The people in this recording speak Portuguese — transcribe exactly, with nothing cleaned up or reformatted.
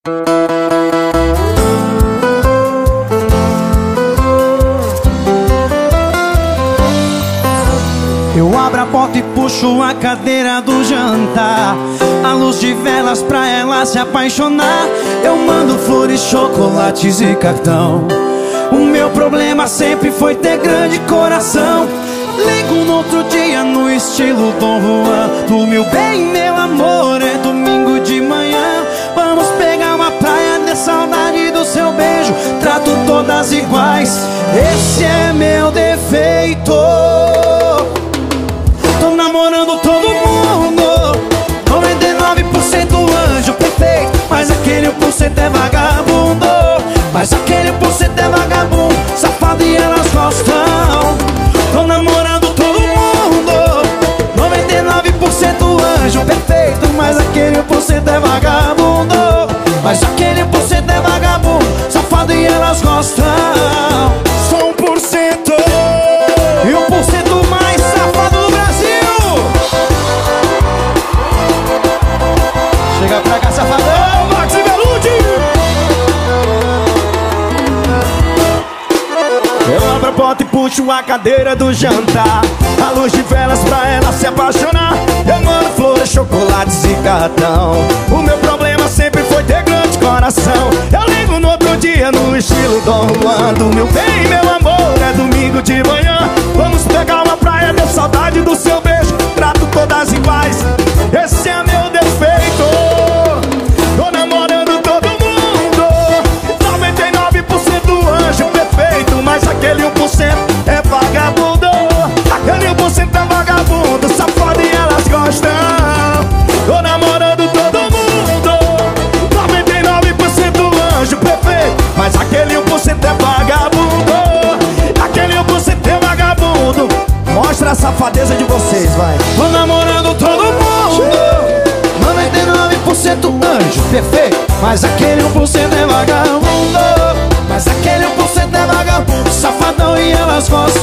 Eu abro a porta e puxo a cadeira do jantar, a luz de velas pra ela se apaixonar. Eu mando flores, chocolates e cartão. O meu problema sempre foi ter grande coração. Ligo no outro dia no estilo Dom Juan. Do meu bem, meu amor, é domingo de manhã. Vamos pegar uma praia, ter saudade do seu beijo. Trato todas iguais, esse é meu defeito. Tô namorando todo mundo, noventa e nove por cento anjo perfeito, mas aquele um por cento é vagabundo. Mas aquele um por cento é vagabundo, safado e elas gostam. Tô namorando todo mundo, noventa e nove por cento anjo perfeito, mas aquele um por cento é vagabundo. Mas aquele um por cento é vagabundo, safado e elas gostam. Só um por cento e um por cento mais safado do Brasil. Chega pra cá, safadão, Max e Belucci. Eu abro a porta e puxo a cadeira do jantar, a luz de velas pra ela se apaixonar. Eu mando flores, chocolates e cartão. O meu problema sempre foi ter grande coração. Eu ligo no outro dia no estilo Dom Juan. Do meu bem, meu amor, é domingo de manhã. Vamos pegar uma praia, ter saudade do seu beijo. Trato todas iguais, esse é meu defeito. Tô namorando todo mundo, noventa e nove por cento anjo perfeito, mas aquele um por cento é vagabundo. Aquele um por cento é vagabundo, safado e elas gostam. Tô namorando todo mundo, noventa e nove por cento anjo perfeito, mas aquele um por cento é vagabundo. Aquele um por cento é vagabundo. Mostra a safadeza de vocês, vai. Tô namorando todo mundo, noventa e nove por cento anjo perfeito, mas aquele um por cento é vagabundo. Mas aquele um por cento é vagabundo, safadão e elas gostam.